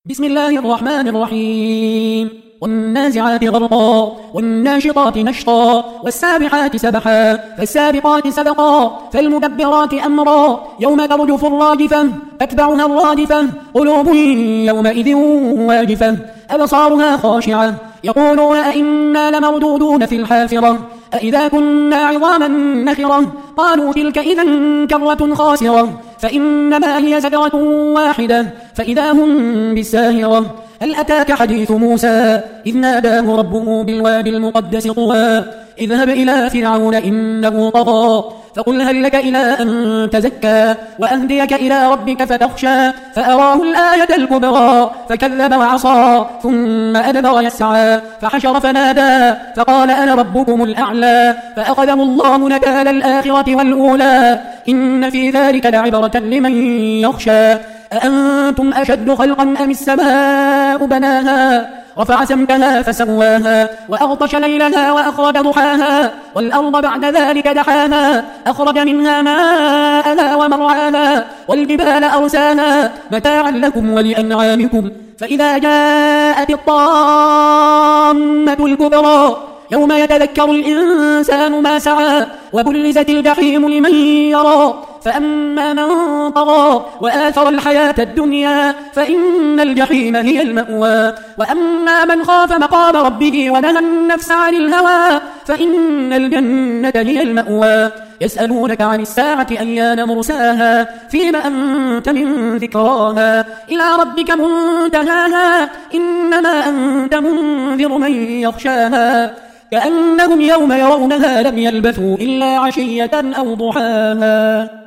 بسم الله الرحمن الرحيم والنازعات غرقا والناشطات نشطا والسابحات سبحا فالسابقات سبقا فالمدبرات أمرا يوم ترجف الراجفة تتبعها الرادفة قلوب يومئذ واجفة أبصارها خاشعة يقولون أئنا لمردودون في الحافرة أئذا كنا عظاما نخرة قالوا تلك إذا كرة خاسرة فإنما هي زجرة واحدة فإذا هم بالساهرة هل أتاك حديث موسى إذ ناداه ربه بالوادي المقدس طوى اذهب إلى فرعون إنه طغى فقل هل لك إلى أن تزكى وأهديك إلى ربك فتخشى فأراه الآية الكبرى فكذب وعصى ثم أدبر يسعى فحشر فنادى فقال أنا ربكم الأعلى فأخذه الله نكال الآخرة والأولى إن في ذلك لعبرة لمن يخشى أأنتم أشد خلقا أم السماء بناها رفع سمكها فسواها وأغطش ليلها وأخرج ضحاها والأرض بعد ذلك دحاها أخرج منها ماءها ومرعاها والجبال أرساها متاعا لكم ولأنعامكم فإذا جاءت الطامة الكبرى يوم يتذكر الإنسان ما سعى وبرزت الجحيم لمن يرى فأما من طغى وآثر الحياة الدنيا فإن الجحيم هي المأوى وأما من خاف مقام ربه ونهى النفس عن الهوى فإن الجنة هي المأوى يسألونك عن الساعة أيان مرساها فيما أنت من ذكراها إلى ربك منتهاها إنما أنت منذر من يخشاها كأنهم يوم يرونها لم يلبثوا إلا عشية أو ضحاها.